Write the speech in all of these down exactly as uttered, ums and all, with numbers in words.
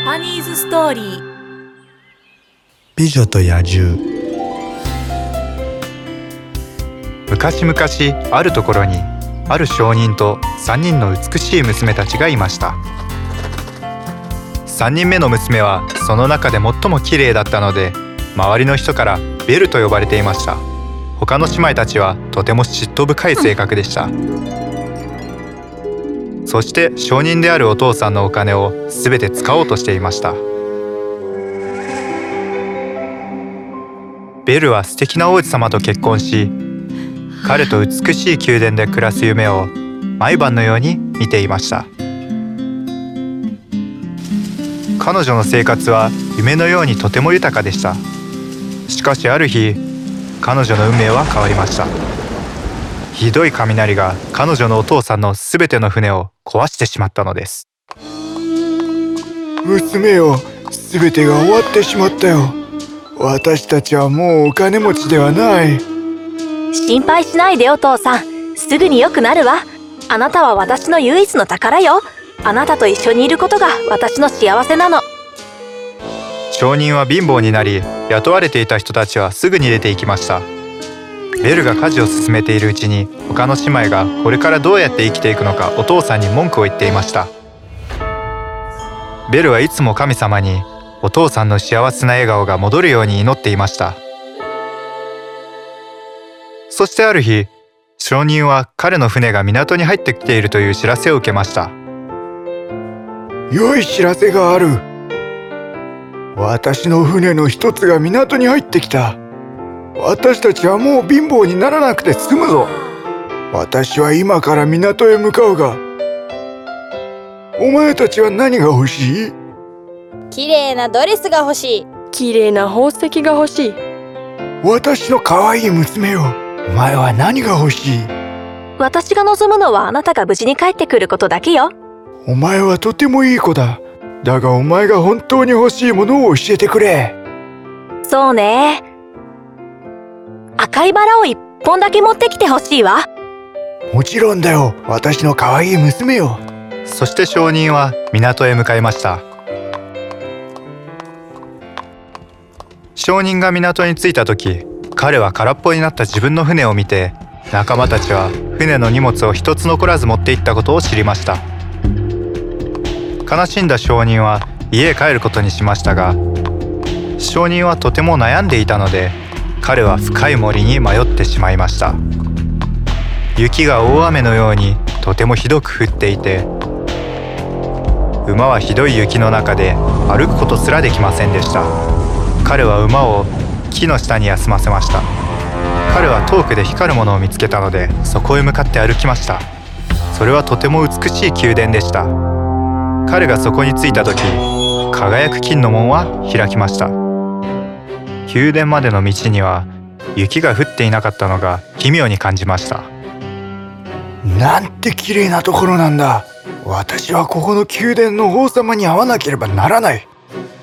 パニーズストーリー。 美女と野獣。 昔々あるところにある商人とさんにんの美しい娘たちがいました。さんにんめの娘はその中で最も綺麗だったので、周りの人からベルと呼ばれていました。他の姉妹たちはとても嫉妬深い性格でした。そして商人であるお父さんのお金をすべて使おうとしていました。ベルは素敵な王子様と結婚し、彼と美しい宮殿で暮らす夢を毎晩のように見ていました。彼女の生活は夢のようにとても豊かでした。しかしある日、彼女の運命は変わりました。ひどい雷が彼女のお父さんのすべての船を壊してしまったのです。 娘よ、すべてが終わってしまったよ。私たちはもうお金持ちではない。 心配しないでお父さん、すぐに良くなるわ。あなたは私の唯一の宝よ。あなたと一緒にいることが私の幸せなの。 商人は貧乏になり、雇われていた人たちはすぐに出て行きました。ベルが家事を進めているうちに、他の姉妹がこれからどうやって生きていくのかお父さんに文句を言っていました。ベルはいつも神様にお父さんの幸せな笑顔が戻るように祈っていました。そしてある日、商人は彼の船が港に入ってきているという知らせを受けました。 良い知らせがある。私の船の一つが港に入ってきた。私たちはもう貧乏にならなくて済むぞ。私は今から港へ向かうが、お前たちは何が欲しい？ 綺麗なドレスが欲しい。 綺麗な宝石が欲しい。 私の可愛い娘よ、お前は何が欲しい？ 私が望むのはあなたが無事に帰ってくることだけよ。 お前はとてもいい子だ。だがお前が本当に欲しいものを教えてくれ。 そうね。赤いバラを一本だけ持ってきてほしいわ。 もちろんだよ、私の可愛い娘よ。 そして商人は港へ向かいました。商人が港に着いた時、彼は空っぽになった自分の船を見て、仲間たちは船の荷物を一つ残らず持っていったことを知りました。悲しんだ商人は家へ帰ることにしましたが、商人はとても悩んでいたので、彼は深い森に迷ってしまいました。雪が大雨のようにとてもひどく降っていて、馬はひどい雪の中で歩くことすらできませんでした。彼は馬を木の下に休ませました。彼は遠くで光るものを見つけたので、そこへ向かって歩きました。それはとても美しい宮殿でした。彼がそこに着いた時、輝く金の門は開きました。宮殿までの道には雪が降っていなかったのが奇妙に感じました。 なんて綺麗なところなんだ。私はここの宮殿の王様に会わなければならない。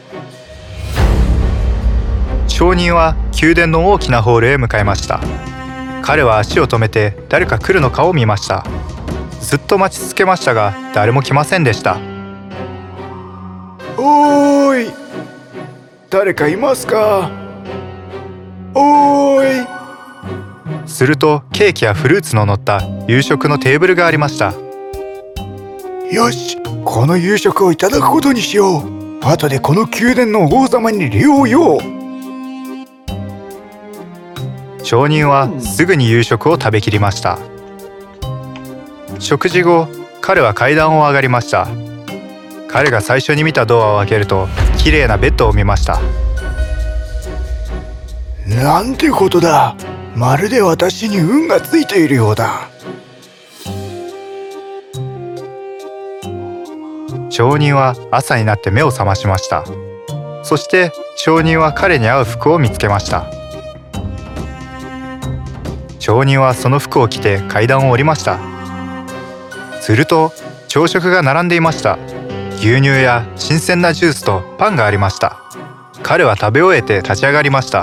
商人は宮殿の大きなホールへ向かいました。彼は足を止めて誰か来るのかを見ました。ずっと待ち続けましたが、誰も来ませんでした。 おーい、誰かいますか？おーい。 するとケーキやフルーツの乗った夕食のテーブルがありました。 よし、この夕食をいただくことにしよう。後でこの宮殿の王様に礼を言おう。 商人はすぐに夕食を食べきりました。食事後、彼は階段を上がりました。彼が最初に見たドアを開けると、綺麗なベッドを見ました。 なんてことだ。まるで私に運がついているようだ。 商人は朝になって目を覚ましました。そして商人は彼に合う服を見つけました。商人はその服を着て階段を降りました。すると朝食が並んでいました。牛乳や新鮮なジュースとパンがありました。彼は食べ終えて立ち上がりました。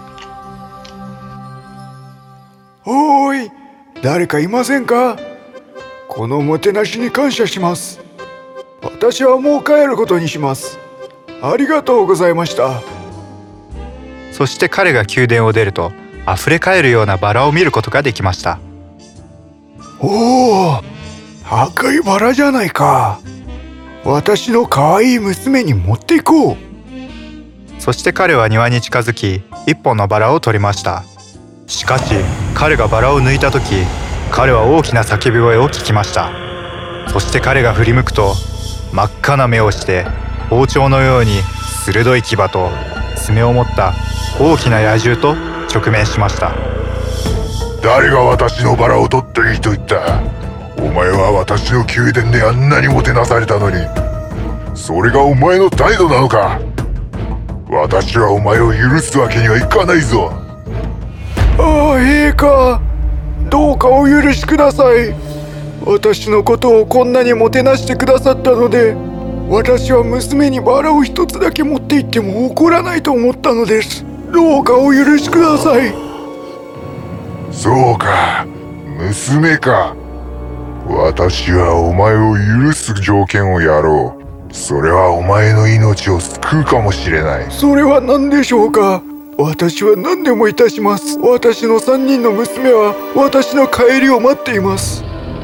おーい、誰かいませんか？このもてなしに感謝します。 私はもう帰ることにします。ありがとうございました。 そして彼が宮殿を出ると、溢れ返るようなバラを見ることができました。 おお、赤いバラじゃないか。私の可愛い娘に持っていこう。 そして彼は庭に近づき、一本のバラを取りました。しかし彼がバラを抜いた時、彼は大きな叫び声を聞きました。そして彼が振り向くと、真っ赤な目をして包丁のように鋭い牙と爪を持った大きな野獣と直面しました。 誰が私のバラを取っていいと言った？お前は私の宮殿であんなにもてなされたのに、それがお前の態度なのか？私はお前を許すわけにはいかないぞ。 ああ、陛下、どうかお許しください。私のことをこんなにもてなしてくださったので、私は娘にバラを一つだけ持って行っても怒らないと思ったのです。どうかお許しください。 そうか、娘か。私はお前を許す条件をやろう。それはお前の命を救うかもしれない。 それは何でしょうか？私は何でもいたします。私の三人の娘は私の帰りを待っています。 う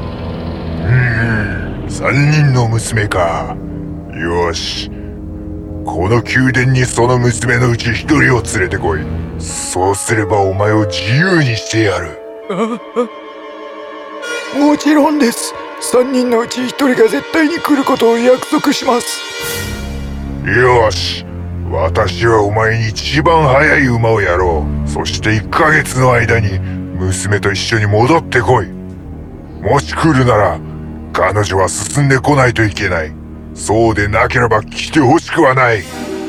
ーん、三人の娘か。よし、この宮殿にその娘のうち一人を連れてこい。そうすればお前を自由にしてやる。 もちろんです。三人のうち一人が絶対に来ることを約束します。 よし、私はお前に一番速い馬をやろう。そしていっかげつの間に娘と一緒に戻ってこい。もし来るなら彼女は進んでこないといけない。そうでなければ来てほしくはない。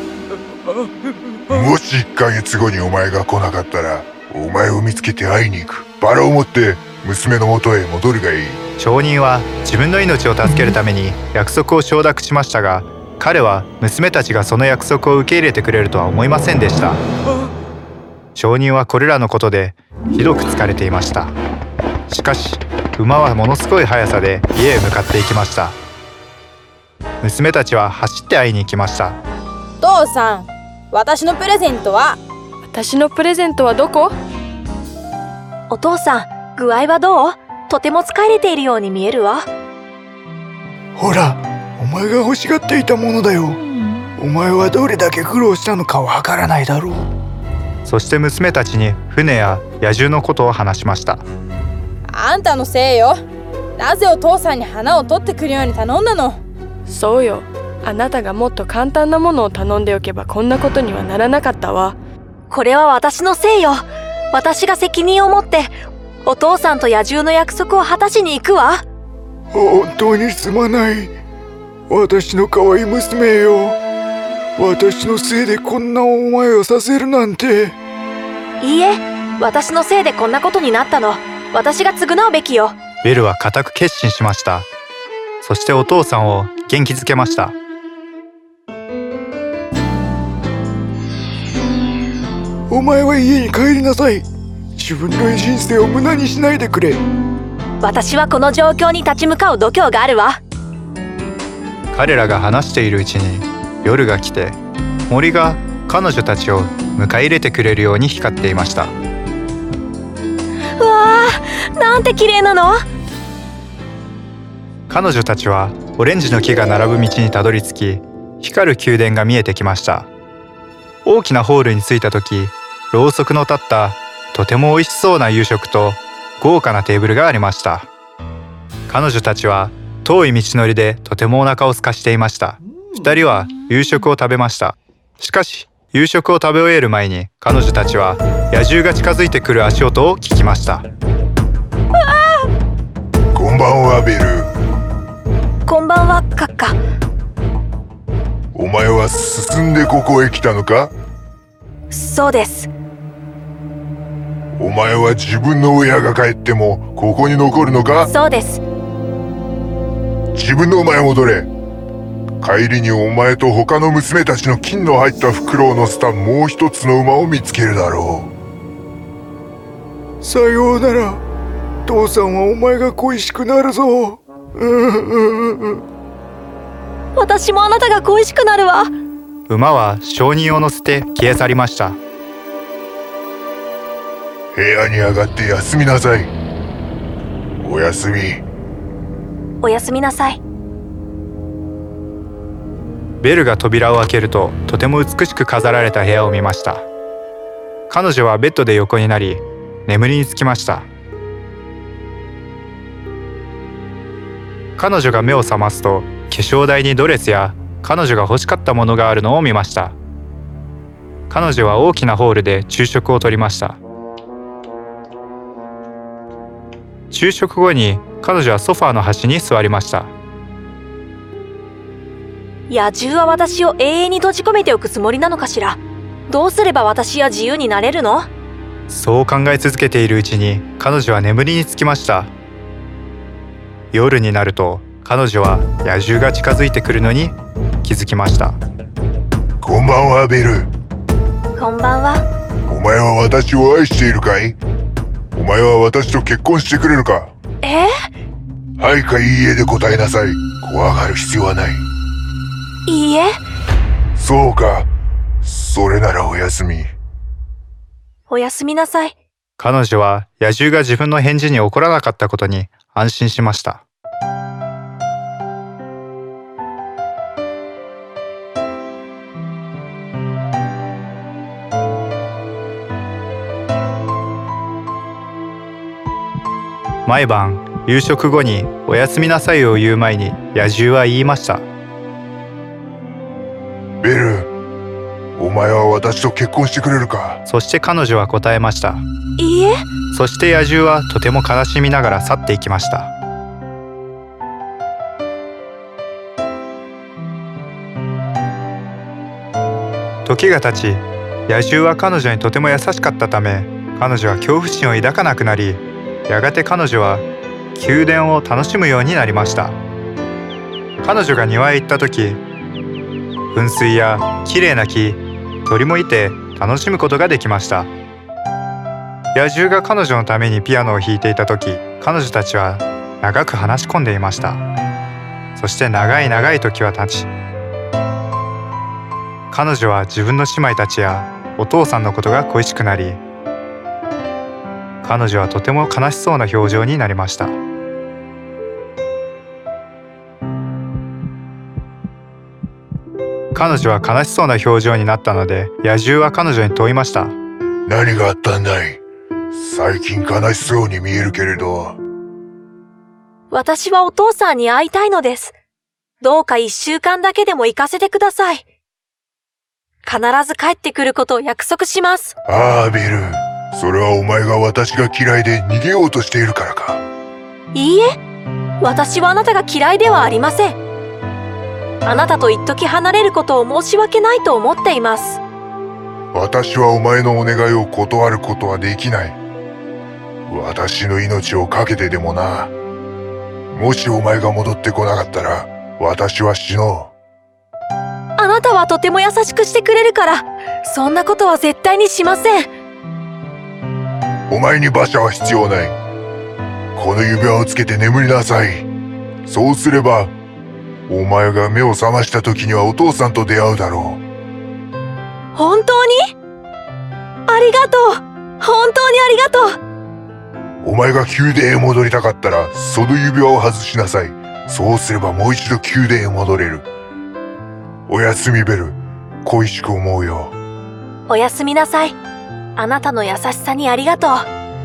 もしいっかげつごにお前が来なかったら、お前を見つけて会いに行く。バラを持って娘の元へ戻るがいい。 証人は自分の命を助けるために約束を承諾しましたが、彼は娘たちがその約束を受け入れてくれるとは思いませんでした。証人はこれらのことでひどく疲れていました。しかし馬はものすごい速さで家へ向かっていきました。娘たちは走って会いに行きました。 父さん、私のプレゼントは？ 私のプレゼントはどこ？ お父さん、具合はどう？とても疲れているように見えるわ。 ほら、お前が欲しがっていたものだよ。お前はどれだけ苦労したのかわからないだろう。 そして娘たちに船や野獣のことを話しました。 あんたのせいよ。なぜお父さんに花を取ってくるように頼んだの？ そうよ。あなたがもっと簡単なものを頼んでおけばこんなことにはならなかったわ。 これは私のせいよ。私が責任を持ってお父さんと野獣の約束を果たしに行くわ。 本当にすまない。私の可愛い娘よ。私のせいでこんな思いをさせるなんて。 いいえ、私のせいでこんなことになったの。私が償うべきよ。 ベルは固く決心しました。そしてお父さんを元気づけました。 お前は家に帰りなさい。自分の人生を無駄にしないでくれ。 私はこの状況に立ち向かう度胸があるわ。 彼らが話しているうちに夜が来て、森が彼女たちを迎え入れてくれるように光っていました。 うわー、なんて綺麗なの。 彼女たちはオレンジの木が並ぶ道にたどり着き、光る宮殿が見えてきました。大きなホールに着いた時、ろうそくの立ったとても美味しそうな夕食と豪華なテーブルがありました。彼女たちは遠い道のりでとてもお腹を空かしていました。二人は夕食を食べました。しかし夕食を食べ終える前に彼女たちは野獣が近づいてくる足音を聞きました。 こんばんは、ベル。 こんばんは、カッカ。 お前は進んでここへ来たのか？ そうです。 お前は自分の親が帰ってもここに残るのか？ そうです。 自分の馬へ戻れ。帰りにお前と他の娘たちの金の入った袋を乗せたもう一つの馬を見つけるだろう。さようなら。父さんはお前が恋しくなるぞ。 私もあなたが恋しくなるわ。 馬は証人を乗せて消え去りました。 部屋に上がって休みなさい。おやすみ。 おやすみなさい。 ベルが扉を開けると、とても美しく飾られた部屋を見ました。彼女はベッドで横になり、眠りにつきました。彼女が目を覚ますと、化粧台にドレスや彼女が欲しかったものがあるのを見ました。彼女は大きなホールで昼食をとりました。昼食後に彼女はソファーの端に座りました。 野獣は私を永遠に閉じ込めておくつもりなのかしら。どうすれば私は自由になれるの？ そう考え続けているうちに彼女は眠りにつきました。夜になると彼女は野獣が近づいてくるのに気づきました。 こんばんはベル。 こんばんは。 お前は私を愛しているかい？お前は私と結婚してくれるか？ え？ はいかいいえで答えなさい。怖がる必要はない。 いいえ。 そうか。それならおやすみ。 おやすみなさい。 彼女は野獣が自分の返事に怒らなかったことに安心しました。毎晩夕食後におやすみなさいを言う前に野獣は言いました。 ベル、お前は私と結婚してくれるか？ そして彼女は答えました。 いいえ。 そして野獣はとても悲しみながら去っていきました。時が経ち、野獣は彼女にとても優しかったため、彼女は恐怖心を抱かなくなり、やがて彼女は宮殿を楽しむようになりました。彼女が庭へ行った時、噴水やきれいな木、鳥もいて楽しむことができました。野獣が彼女のためにピアノを弾いていた時、彼女たちは長く話し込んでいました。そして長い長い時は経ち、彼女は自分の姉妹たちやお父さんのことが恋しくなり、彼女はとても悲しそうな表情になりました。彼女は悲しそうな表情になったので、野獣は彼女に問いました。 何があったんだい？最近悲しそうに見えるけれど。 私はお父さんに会いたいのです。どうか一週間だけでも行かせてください。必ず帰ってくることを約束します。 ああ、ビル。それはお前が私が嫌いで逃げようとしているからか？ いいえ。私はあなたが嫌いではありません。あなたと一時離れることを申し訳ないと思っています。 私はお前のお願いを断ることはできない。私の命を懸けてでもな。もしお前が戻ってこなかったら、私は死のう。 あなたはとても優しくしてくれるから、そんなことは絶対にしません。 お前に馬車は必要ない。この指輪をつけて眠りなさい。そうすれば、お前が目を覚ました時にはお父さんと出会うだろう。 本当に？ありがとう。本当にありがとう。 お前が宮殿へ戻りたかったら、その指輪を外しなさい。そうすればもう一度宮殿へ戻れる。おやすみベル。恋しく思うよ。 おやすみなさい。あなたの優しさにありがとう。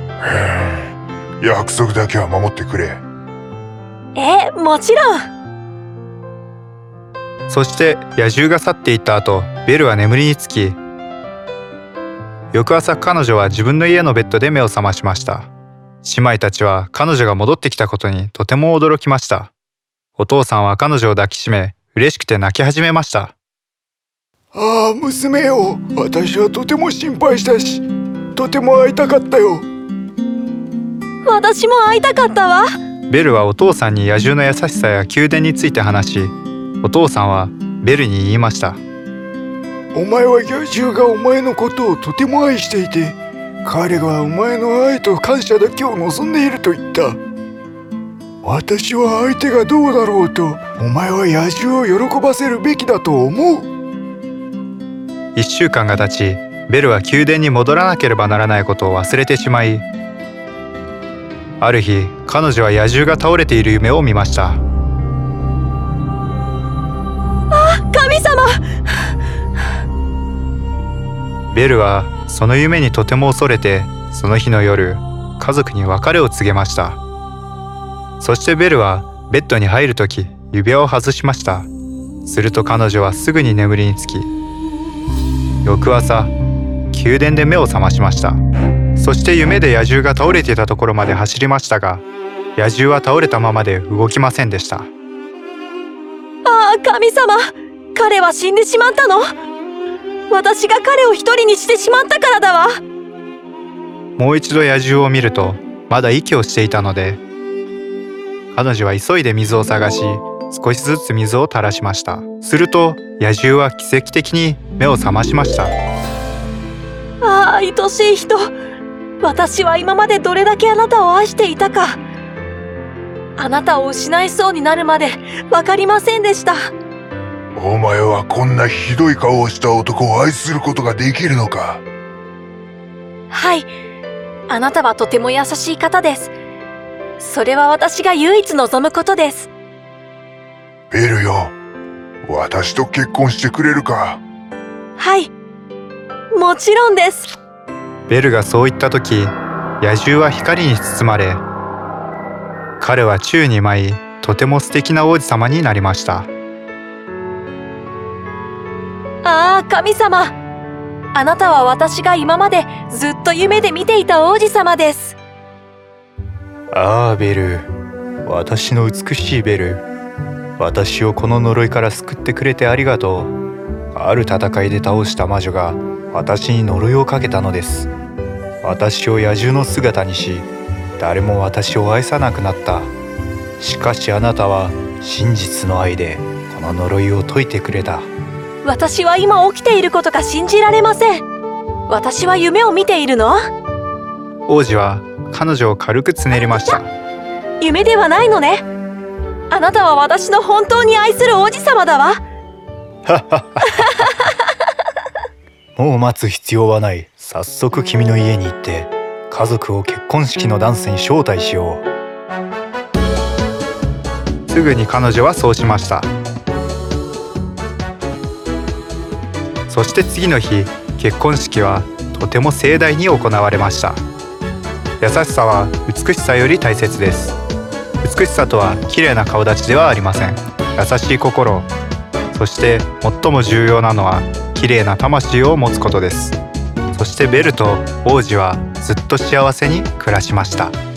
約束だけは守ってくれ。 え、もちろん。 そして野獣が去っていった後、ベルは眠りにつき、翌朝彼女は自分の家のベッドで目を覚ましました。姉妹たちは彼女が戻ってきたことにとても驚きました。お父さんは彼女を抱きしめ、嬉しくて泣き始めました。 ああ、娘よ。私はとても心配したし、とても会いたかったよ。 私も会いたかったわ。 ベルはお父さんに野獣の優しさや宮殿について話し、お父さんはベルに言いました。 お前は野獣がお前のことをとても愛していて、彼がお前の愛と感謝だけを望んでいると言った。 私は相手がどうだろうと、お前は野獣を喜ばせるべきだと思う。 いっしゅうかんが経ち、ベルは宮殿に戻らなければならないことを忘れてしまい、ある日彼女は野獣が倒れている夢を見ました。 神様！ ベルはその夢にとても恐れて、その日の夜家族に別れを告げました。そしてベルはベッドに入るとき指輪を外しました。すると彼女はすぐに眠りにつき、翌朝宮殿で目を覚ましました。そして夢で野獣が倒れていたところまで走りましたが、野獣は倒れたままで動きませんでした。 ああ、神様！彼は死んでしまったの？私が彼を一人にしてしまったからだわ。 もう一度野獣を見るとまだ息をしていたので、彼女は急いで水を探し、少しずつ水を垂らしました。すると野獣は奇跡的に目を覚ましました。 ああ、愛しい人。私は今までどれだけあなたを愛していたか。あなたを失いそうになるまで分かりませんでした。 お前はこんなひどい顔をした男を愛することができるのか？ はい。あなたはとても優しい方です。それは私が唯一望むことです。 ベルよ、私と結婚してくれるか？ はい。もちろんです。 ベルがそう言った時、野獣は光に包まれ、彼は宙に舞い、とても素敵な王子様になりました。 ああ、神様。あなたは私が今までずっと夢で見ていた王子様です。 ああベル、私の美しいベル、私をこの呪いから救ってくれてありがとう。ある戦いで倒した魔女が私に呪いをかけたのです。私を野獣の姿にし、誰も私を愛さなくなった。しかしあなたは真実の愛でこの呪いを解いてくれた。 私は今起きていることが信じられません。私は夢を見ているの？ 王子は彼女を軽くつねりました。 夢ではないのね。あなたは私の本当に愛する王子様だわ。 もう待つ必要はない。早速君の家に行って家族を結婚式のダンスに招待しよう。すぐに彼女はそうしました。そして次の日、結婚式はとても盛大に行われました。優しさは美しさより大切です。美しさとは綺麗な顔立ちではありません。優しい心、そして最も重要なのは綺麗な魂を持つことです。そしてベルと王子はずっと幸せに暮らしました。